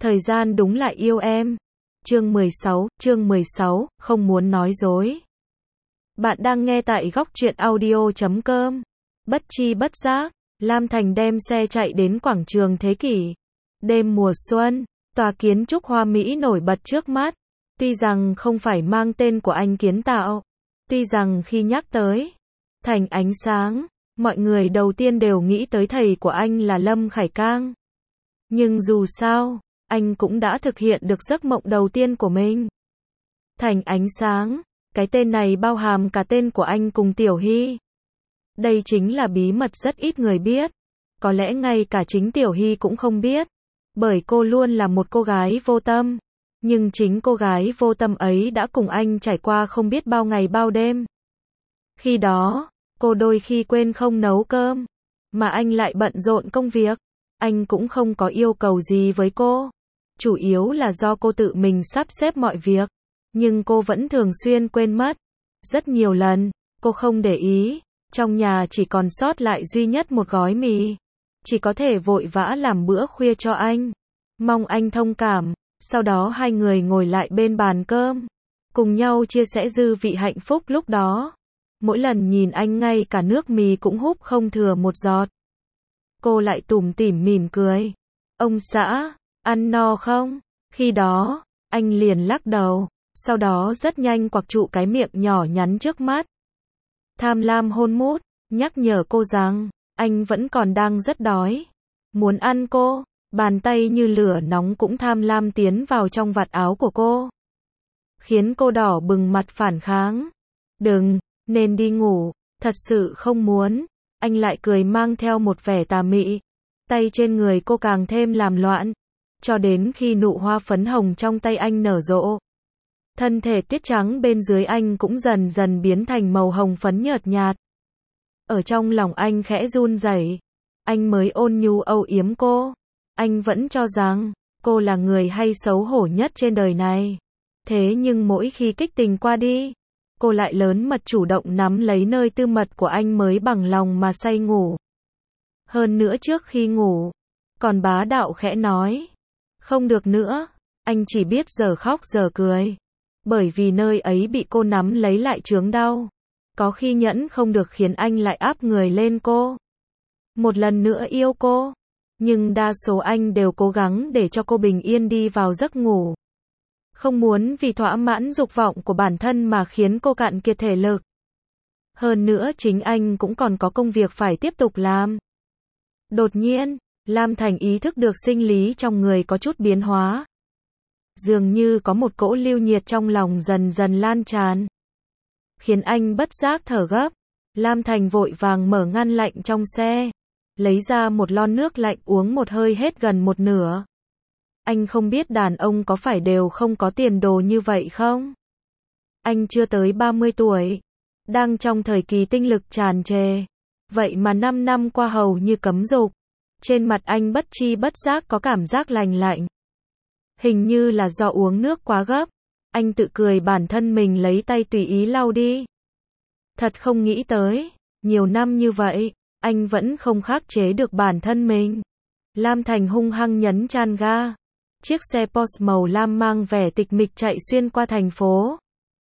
Thời gian đúng là yêu em. Chương 16, không muốn nói dối. Bạn đang nghe tại góc truyện audio.com. Bất chi bất giác, Lam Thành đem xe chạy đến quảng trường Thế Kỷ. Đêm mùa xuân, tòa kiến trúc hoa mỹ nổi bật trước mắt. Tuy rằng không phải mang tên của anh kiến tạo. Tuy rằng khi nhắc tới Thành Ánh Sáng, mọi người đầu tiên đều nghĩ tới thầy của anh là Lâm Khải Cang. Nhưng dù sao, anh cũng đã thực hiện được giấc mộng đầu tiên của mình. Thành Ánh Sáng, cái tên này bao hàm cả tên của anh cùng Tiểu Hy. Đây chính là bí mật rất ít người biết. Có lẽ ngay cả chính Tiểu Hy cũng không biết. Bởi cô luôn là một cô gái vô tâm. Nhưng chính cô gái vô tâm ấy đã cùng anh trải qua không biết bao ngày bao đêm. Khi đó, cô đôi khi quên không nấu cơm. Mà anh lại bận rộn công việc. Anh cũng không có yêu cầu gì với cô. Chủ yếu là do cô tự mình sắp xếp mọi việc. Nhưng cô vẫn thường xuyên quên mất. Rất nhiều lần, cô không để ý. Trong nhà chỉ còn sót lại duy nhất một gói mì. Chỉ có thể vội vã làm bữa khuya cho anh. Mong anh thông cảm. Sau đó hai người ngồi lại bên bàn cơm. Cùng nhau chia sẻ dư vị hạnh phúc lúc đó. Mỗi lần nhìn anh ngay cả nước mì cũng húp không thừa một giọt. Cô lại tủm tỉm mỉm cười. Ông xã, ăn no không? Khi đó, anh liền lắc đầu. Sau đó rất nhanh quặc trụ cái miệng nhỏ nhắn trước mắt. Tham lam hôn mút, nhắc nhở cô rằng, anh vẫn còn đang rất đói. Muốn ăn cô, bàn tay như lửa nóng cũng tham lam tiến vào trong vạt áo của cô. Khiến cô đỏ bừng mặt phản kháng. Đừng, nên đi ngủ, thật sự không muốn. Anh lại cười mang theo một vẻ tà mị. Tay trên người cô càng thêm làm loạn. Cho đến khi nụ hoa phấn hồng trong tay anh nở rộ. Thân thể tuyết trắng bên dưới anh cũng dần dần biến thành màu hồng phấn nhợt nhạt. Ở trong lòng anh khẽ run rẩy. Anh mới ôn nhu âu yếm cô. Anh vẫn cho rằng, cô là người hay xấu hổ nhất trên đời này. Thế nhưng mỗi khi kích tình qua đi, cô lại lớn mật chủ động nắm lấy nơi tư mật của anh mới bằng lòng mà say ngủ. Hơn nữa trước khi ngủ, còn bá đạo khẽ nói. Không được nữa, anh chỉ biết giờ khóc giờ cười. Bởi vì nơi ấy bị cô nắm lấy lại chướng đau. Có khi nhẫn không được khiến anh lại áp người lên cô. Một lần nữa yêu cô. Nhưng đa số anh đều cố gắng để cho cô bình yên đi vào giấc ngủ. Không muốn vì thỏa mãn dục vọng của bản thân mà khiến cô cạn kiệt thể lực. Hơn nữa chính anh cũng còn có công việc phải tiếp tục làm. Đột nhiên, Lam Thành ý thức được sinh lý trong người có chút biến hóa. Dường như có một cỗ lưu nhiệt trong lòng dần dần lan tràn. Khiến anh bất giác thở gấp. Lam Thành vội vàng mở ngăn lạnh trong xe. Lấy ra một lon nước lạnh uống một hơi hết gần một nửa. Anh không biết đàn ông có phải đều không có tiền đồ như vậy không? Anh chưa tới 30 tuổi. Đang trong thời kỳ tinh lực tràn trề. Vậy mà 5 năm qua hầu như cấm dục. Trên mặt anh bất chi bất giác có cảm giác lành lạnh. Hình như là do uống nước quá gấp. Anh tự cười bản thân mình lấy tay tùy ý lau đi. Thật không nghĩ tới. Nhiều năm như vậy, anh vẫn không khắc chế được bản thân mình. Lam Thành hung hăng nhấn chan ga. Chiếc xe Porsche màu lam mang vẻ tịch mịch chạy xuyên qua thành phố.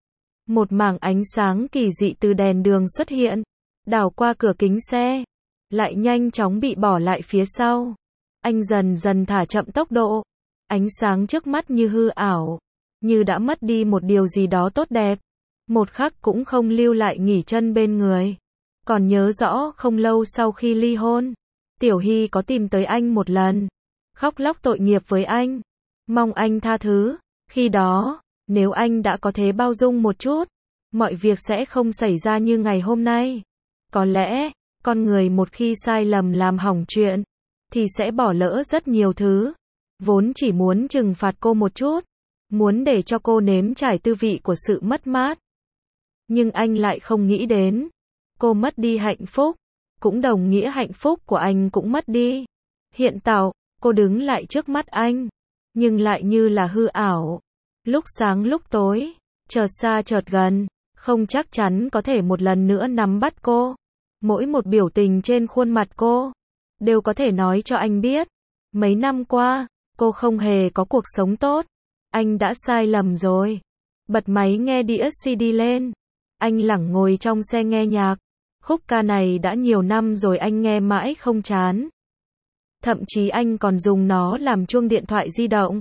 Một mảng ánh sáng kỳ dị từ đèn đường xuất hiện. Đảo qua cửa kính xe. Lại nhanh chóng bị bỏ lại phía sau. Anh dần dần thả chậm tốc độ. Ánh sáng trước mắt như hư ảo. Như đã mất đi một điều gì đó tốt đẹp. Một khắc cũng không lưu lại nghỉ chân bên người. Còn nhớ rõ không lâu sau khi ly hôn. Tiểu Hy có tìm tới anh một lần. Khóc lóc tội nghiệp với anh. Mong anh tha thứ. Khi đó, nếu anh đã có thế bao dung một chút. Mọi việc sẽ không xảy ra như ngày hôm nay. Có lẽ, con người một khi sai lầm làm hỏng chuyện. Thì sẽ bỏ lỡ rất nhiều thứ. Vốn chỉ muốn trừng phạt cô một chút. Muốn để cho cô nếm trải tư vị của sự mất mát. Nhưng anh lại không nghĩ đến. Cô mất đi hạnh phúc. Cũng đồng nghĩa hạnh phúc của anh cũng mất đi. Hiện tại, cô đứng lại trước mắt anh. Nhưng lại như là hư ảo. Lúc sáng lúc tối. Chợt xa chợt gần. Không chắc chắn có thể một lần nữa nắm bắt cô. Mỗi một biểu tình trên khuôn mặt cô. Đều có thể nói cho anh biết. Mấy năm qua, Cô không hề có cuộc sống tốt. Anh đã sai lầm rồi. Bật máy nghe đĩa CD lên. Anh lẳng ngồi trong xe nghe nhạc. Khúc ca này đã nhiều năm rồi anh nghe mãi không chán. Thậm chí anh còn dùng nó làm chuông điện thoại di động.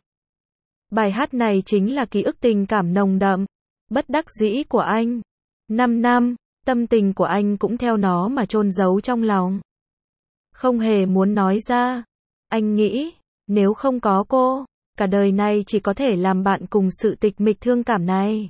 Bài hát này chính là ký ức tình cảm nồng đậm, bất đắc dĩ của anh. 5 năm, tâm tình của anh cũng theo nó mà chôn giấu trong lòng. Không hề muốn nói ra. Anh nghĩ, nếu không có cô, cả đời này chỉ có thể làm bạn cùng sự tịch mịch thương cảm này.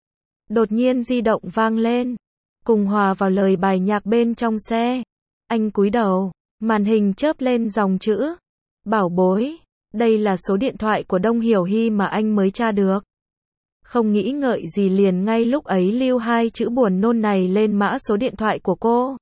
Đột nhiên di động vang lên, cùng hòa vào lời bài nhạc bên trong xe. Anh cúi đầu, màn hình chớp lên dòng chữ. Bảo bối, đây là số điện thoại của Đông Hiểu Hy mà anh mới tra được. Không nghĩ ngợi gì liền ngay lúc ấy lưu 2 chữ buồn nôn này lên mã số điện thoại của cô.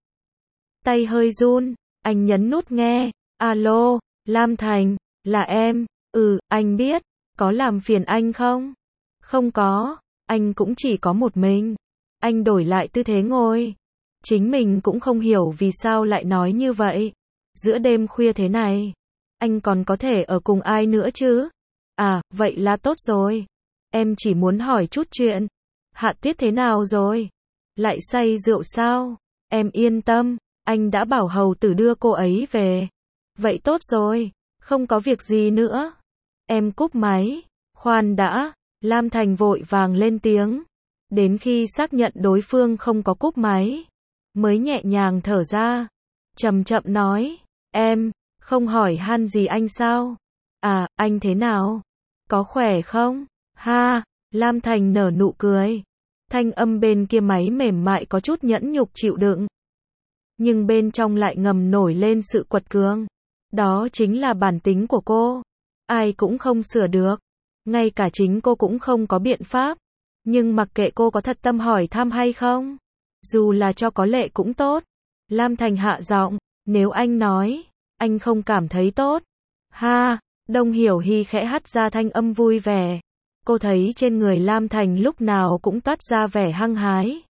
Tay hơi run, anh nhấn nút nghe. Alo, Lam Thành, là em. Anh biết, có làm phiền anh không? Không có, anh cũng chỉ có một mình. Anh đổi lại tư thế ngồi. Chính mình cũng không hiểu vì sao lại nói như vậy. Giữa đêm khuya thế này, anh còn có thể ở cùng ai nữa chứ? À, vậy là tốt rồi. Em chỉ muốn hỏi chút chuyện. Hạ Tuyết thế nào rồi? Lại say rượu sao? Em yên tâm, anh đã bảo hầu tử đưa cô ấy về. Vậy tốt rồi, không có việc gì nữa. Em cúp máy. Khoan đã, Lam Thành vội vàng lên tiếng. Đến khi xác nhận đối phương không có cúp máy, mới nhẹ nhàng thở ra. Chậm chậm nói, em, không hỏi han gì anh sao? À, anh thế nào? Có khỏe không? Ha, Lam Thành nở nụ cười. Thanh âm bên kia máy mềm mại có chút nhẫn nhục chịu đựng. Nhưng bên trong lại ngầm nổi lên sự quật cường. Đó chính là bản tính của cô. Ai cũng không sửa được. Ngay cả chính cô cũng không có biện pháp. Nhưng mặc kệ cô có thật tâm hỏi thăm hay không, dù là cho có lệ cũng tốt. Lam Thành hạ giọng, nếu anh nói, anh không cảm thấy tốt. Ha, Đông Hiểu Hy khẽ hắt ra thanh âm vui vẻ. Cô thấy trên người Lam Thành lúc nào cũng toát ra vẻ hăng hái.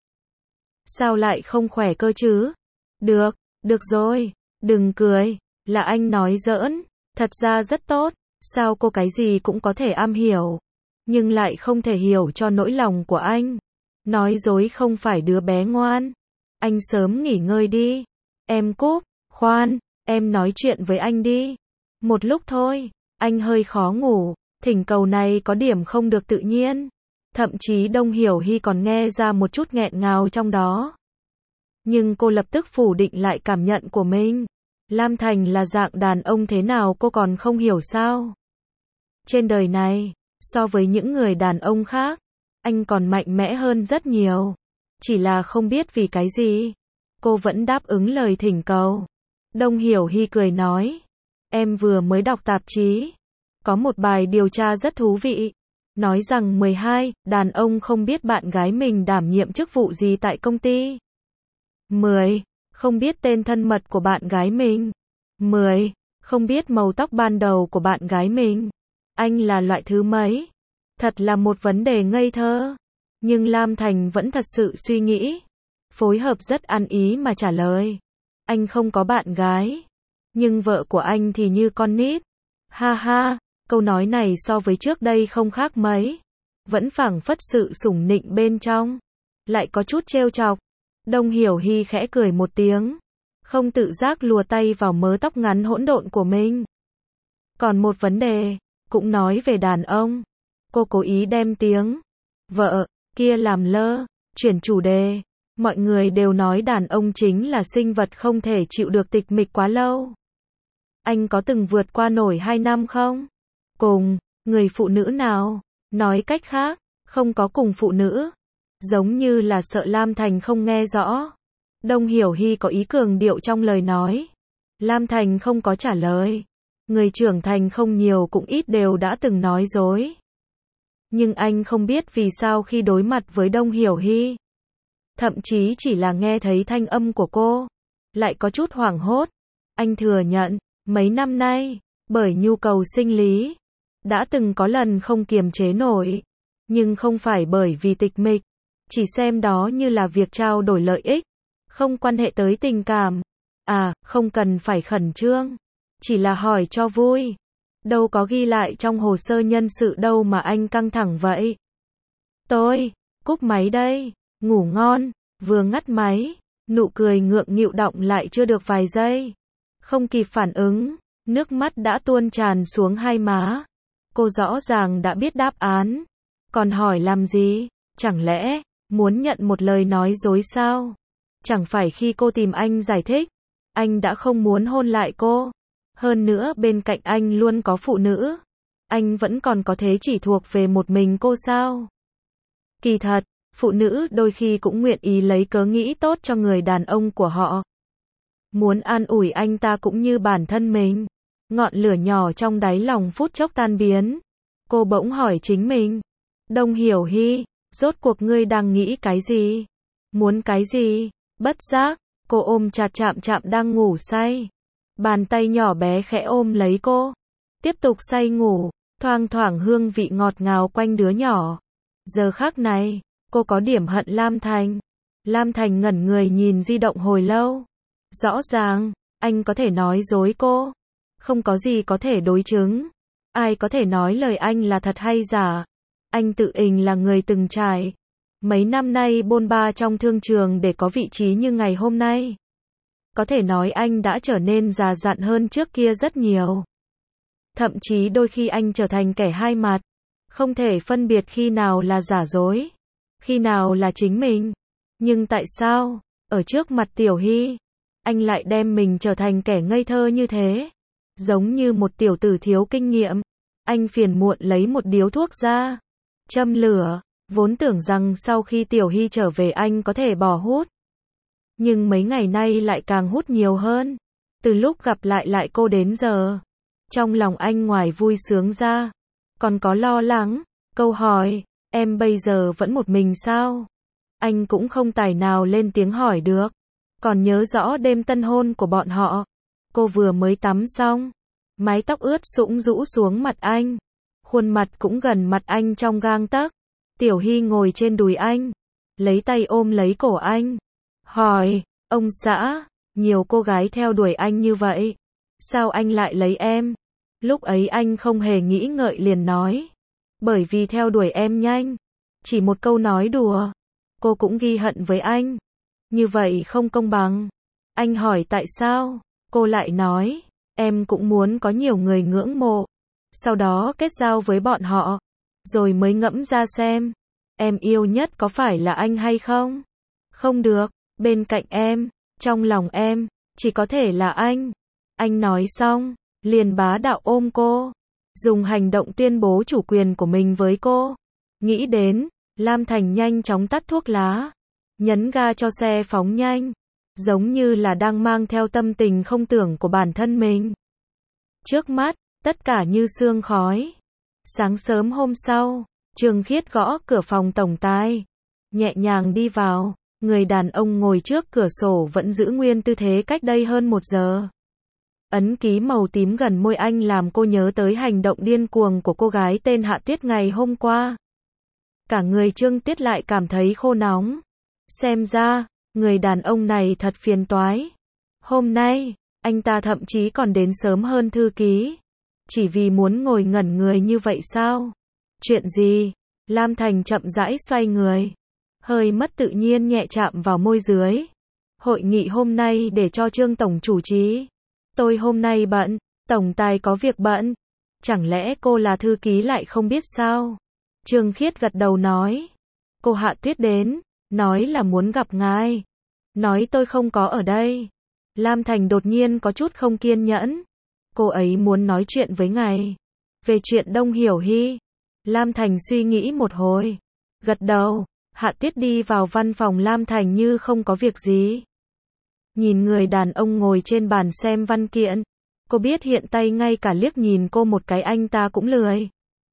Sao lại không khỏe cơ chứ? Được rồi, đừng cười, là anh nói giỡn, thật ra rất tốt, sao cô cái gì cũng có thể am hiểu, nhưng lại không thể hiểu cho nỗi lòng của anh. Nói dối không phải đứa bé ngoan. Anh sớm nghỉ ngơi đi. Em cúp, khoan, em nói chuyện với anh đi. Một lúc thôi, anh hơi khó ngủ, thỉnh cầu này có điểm không được tự nhiên. Thậm chí Đông Hiểu Hy còn nghe ra một chút nghẹn ngào trong đó. Nhưng cô lập tức phủ định lại cảm nhận của mình. Lam Thành là dạng đàn ông thế nào cô còn không hiểu sao? Trên đời này, so với những người đàn ông khác, anh còn mạnh mẽ hơn rất nhiều. Chỉ là không biết vì cái gì, cô vẫn đáp ứng lời thỉnh cầu. Đông Hiểu Hy cười nói, em vừa mới đọc tạp chí, có một bài điều tra rất thú vị, nói rằng 12 đàn ông không biết bạn gái mình đảm nhiệm chức vụ gì tại công ty. 10. Không biết tên thân mật của bạn gái mình. 10. Không biết màu tóc ban đầu của bạn gái mình. Anh là loại thứ mấy? Thật là một vấn đề ngây thơ. Nhưng Lam Thành vẫn thật sự suy nghĩ. Phối hợp rất ăn ý mà trả lời. Anh không có bạn gái. Nhưng vợ của anh thì như con nít. Ha ha, câu nói này so với trước đây không khác mấy. Vẫn phảng phất sự sủng nịnh bên trong. Lại có chút trêu chọc. Đông Hiểu Hy khẽ cười một tiếng. Không tự giác lùa tay vào mớ tóc ngắn hỗn độn của mình. Còn một vấn đề, cũng nói về đàn ông. Cô cố ý đem tiếng vợ kia làm lơ, chuyển chủ đề. Mọi người đều nói đàn ông chính là sinh vật không thể chịu được tịch mịch quá lâu. Anh có từng vượt qua nổi 2 năm không? Cùng người phụ nữ nào? Nói cách khác, không có cùng phụ nữ. Giống như là sợ Lam Thành không nghe rõ. Đông Hiểu Hy có ý cường điệu trong lời nói. Lam Thành không có trả lời. Người trưởng thành không nhiều cũng ít đều đã từng nói dối. Nhưng anh không biết vì sao khi đối mặt với Đông Hiểu Hy, thậm chí chỉ là nghe thấy thanh âm của cô, lại có chút hoảng hốt. Anh thừa nhận, mấy năm nay, bởi nhu cầu sinh lý, đã từng có lần không kiềm chế nổi. Nhưng không phải bởi vì tịch mịch, chỉ xem đó như là việc trao đổi lợi ích, không quan hệ tới tình cảm. À, không cần phải khẩn trương, chỉ là hỏi cho vui. Đâu có ghi lại trong hồ sơ nhân sự đâu mà anh căng thẳng vậy. Tôi, cúp máy đây, ngủ ngon, vừa ngắt máy, nụ cười ngượng nghịu đọng lại chưa được vài giây. Không kịp phản ứng, nước mắt đã tuôn tràn xuống hai má. Cô rõ ràng đã biết đáp án. Còn hỏi làm gì? Chẳng lẽ, muốn nhận một lời nói dối sao? Chẳng phải khi cô tìm anh giải thích, anh đã không muốn hôn lại cô. Hơn nữa bên cạnh anh luôn có phụ nữ. Anh vẫn còn có thế chỉ thuộc về một mình cô sao? Kỳ thật, phụ nữ đôi khi cũng nguyện ý lấy cớ nghĩ tốt cho người đàn ông của họ. Muốn an ủi anh ta cũng như bản thân mình. Ngọn lửa nhỏ trong đáy lòng phút chốc tan biến. Cô bỗng hỏi chính mình. Đông Hiểu Hy, rốt cuộc ngươi đang nghĩ cái gì? Muốn cái gì? Bất giác, cô ôm chặt Chạm Chạm đang ngủ say. Bàn tay nhỏ bé khẽ ôm lấy cô. Tiếp tục say ngủ, thoang thoảng hương vị ngọt ngào quanh đứa nhỏ. Giờ khắc này, cô có điểm hận Lam Thành. Lam Thành ngẩn người nhìn di động hồi lâu. Rõ ràng, anh có thể nói dối cô. Không có gì có thể đối chứng. Ai có thể nói lời anh là thật hay giả. Anh tự ình là người từng trải. Mấy năm nay bôn ba trong thương trường để có vị trí như ngày hôm nay. Có thể nói anh đã trở nên già dặn hơn trước kia rất nhiều. Thậm chí đôi khi anh trở thành kẻ hai mặt. Không thể phân biệt khi nào là giả dối, khi nào là chính mình. Nhưng tại sao, ở trước mặt Tiểu Hy, anh lại đem mình trở thành kẻ ngây thơ như thế? Giống như một tiểu tử thiếu kinh nghiệm. Anh phiền muộn lấy một điếu thuốc ra, châm lửa, vốn tưởng rằng sau khi Tiểu Hy trở về anh có thể bỏ hút. Nhưng mấy ngày nay lại càng hút nhiều hơn. Từ lúc gặp lại cô đến giờ, trong lòng anh ngoài vui sướng ra, còn có lo lắng. Câu hỏi, em bây giờ vẫn một mình sao? Anh cũng không tài nào lên tiếng hỏi được. Còn nhớ rõ đêm tân hôn của bọn họ. Cô vừa mới tắm xong, mái tóc ướt sũng rũ xuống mặt anh. Khuôn mặt cũng gần mặt anh trong gang tấc. Tiểu Hy ngồi trên đùi anh, lấy tay ôm lấy cổ anh. Hỏi, ông xã, nhiều cô gái theo đuổi anh như vậy. Sao anh lại lấy em? Lúc ấy anh không hề nghĩ ngợi liền nói. Bởi vì theo đuổi em nhanh. Chỉ một câu nói đùa. Cô cũng ghi hận với anh. Như vậy không công bằng. Anh hỏi tại sao? Cô lại nói, em cũng muốn có nhiều người ngưỡng mộ. Sau đó kết giao với bọn họ. Rồi mới ngẫm ra xem. Em yêu nhất có phải là anh hay không? Không được, bên cạnh em, trong lòng em, chỉ có thể là anh. Anh nói xong, liền bá đạo ôm cô. Dùng hành động tuyên bố chủ quyền của mình với cô. Nghĩ đến, Lam Thành nhanh chóng tắt thuốc lá. Nhấn ga cho xe phóng nhanh. Giống như là đang mang theo tâm tình không tưởng của bản thân mình. Trước mắt, tất cả như sương khói. Sáng sớm hôm sau, Trương Khiết gõ cửa phòng tổng tài. Nhẹ nhàng đi vào, người đàn ông ngồi trước cửa sổ vẫn giữ nguyên tư thế cách đây hơn 1 giờ. Ấn ký màu tím gần môi anh làm cô nhớ tới hành động điên cuồng của cô gái tên Hạ Tuyết ngày hôm qua. Cả người Trương Tiết lại cảm thấy khô nóng. Xem ra, người đàn ông này thật phiền toái. Hôm nay, anh ta thậm chí còn đến sớm hơn thư ký. Chỉ vì muốn ngồi ngẩn người như vậy sao? Chuyện gì? Lam Thành chậm rãi xoay người. Hơi mất tự nhiên nhẹ chạm vào môi dưới. Hội nghị hôm nay để cho Trương Tổng chủ trì. Tôi hôm nay bận, Tổng tài có việc bận. Chẳng lẽ cô là thư ký lại không biết sao? Trương Khiết gật đầu nói. Cô Hạ Tuyết đến, nói là muốn gặp ngài. Nói tôi không có ở đây. Lam Thành đột nhiên có chút không kiên nhẫn. Cô ấy muốn nói chuyện với ngài. Về chuyện Đông Hiểu Hy. Lam Thành suy nghĩ một hồi. Gật đầu, Hạ Tuyết đi vào văn phòng Lam Thành như không có việc gì. Nhìn người đàn ông ngồi trên bàn xem văn kiện. Cô biết hiện tay ngay cả liếc nhìn cô một cái anh ta cũng lười.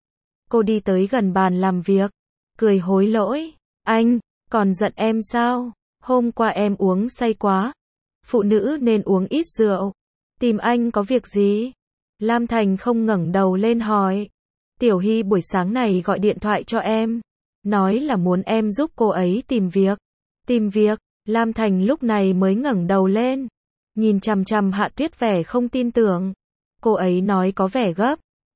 Cô đi tới gần bàn làm việc. Cười hối lỗi. Anh, còn giận em sao? Hôm qua em uống say quá. Phụ nữ nên uống ít rượu. Tìm anh có việc gì? Lam Thành không ngẩng đầu lên hỏi. Tiểu Hy buổi sáng này gọi điện thoại cho em. Nói là muốn em giúp cô ấy tìm việc. Tìm việc? Lam Thành lúc này mới ngẩng đầu lên. Nhìn chằm chằm Hạ Tuyết vẻ không tin tưởng. Cô ấy nói có vẻ gấp.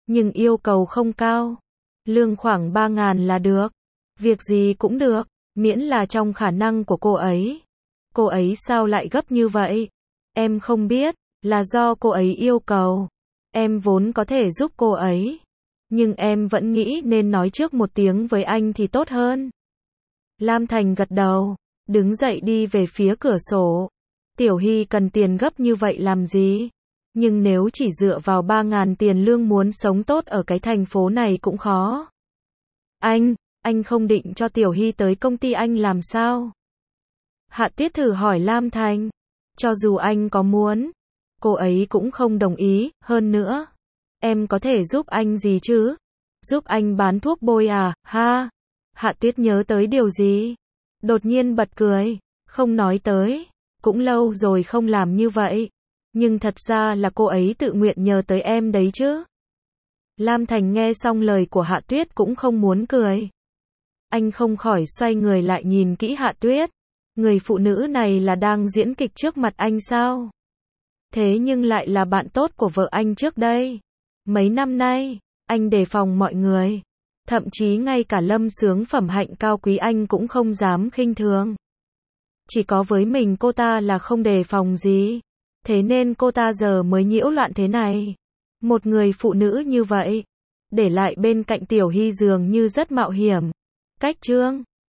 nhưng yêu cầu không cao. Lương khoảng 3.000 là được. Việc gì cũng được, miễn là trong khả năng của cô ấy. Cô ấy sao lại gấp như vậy? Em không biết, là do cô ấy yêu cầu. Em vốn có thể giúp cô ấy. Nhưng em vẫn nghĩ nên nói trước một tiếng với anh thì tốt hơn. Lam Thành gật đầu, đứng dậy đi về phía cửa sổ. Tiểu Hy cần tiền gấp như vậy làm gì? Nhưng nếu chỉ dựa vào 3.000 tiền lương muốn sống tốt ở cái thành phố này cũng khó. Anh không định cho Tiểu Hy tới công ty anh làm sao? Hạ Tuyết thử hỏi Lam Thành. Cho dù anh có muốn, cô ấy cũng không đồng ý, hơn nữa. Em có thể giúp anh gì chứ? Giúp anh bán thuốc bôi à, ha? Hạ Tuyết nhớ tới điều gì? Đột nhiên bật cười, không nói tới. Cũng lâu rồi không làm như vậy. Nhưng thật ra là cô ấy tự nguyện nhờ tới em đấy chứ. Lam Thành nghe xong lời của Hạ Tuyết cũng không muốn cười. Anh không khỏi xoay người lại nhìn kỹ Hạ Tuyết. Người phụ nữ này là đang diễn kịch trước mặt anh sao? Thế nhưng lại là bạn tốt của vợ anh trước đây. Mấy năm nay, anh đề phòng mọi người. Thậm chí ngay cả Lâm Sướng phẩm hạnh cao quý anh cũng không dám khinh thường. Chỉ có với mình cô ta là không đề phòng gì. Thế nên cô ta giờ mới nhiễu loạn thế này. Một người phụ nữ như vậy, để lại bên cạnh Tiểu Hy dường như rất mạo hiểm. Cách chương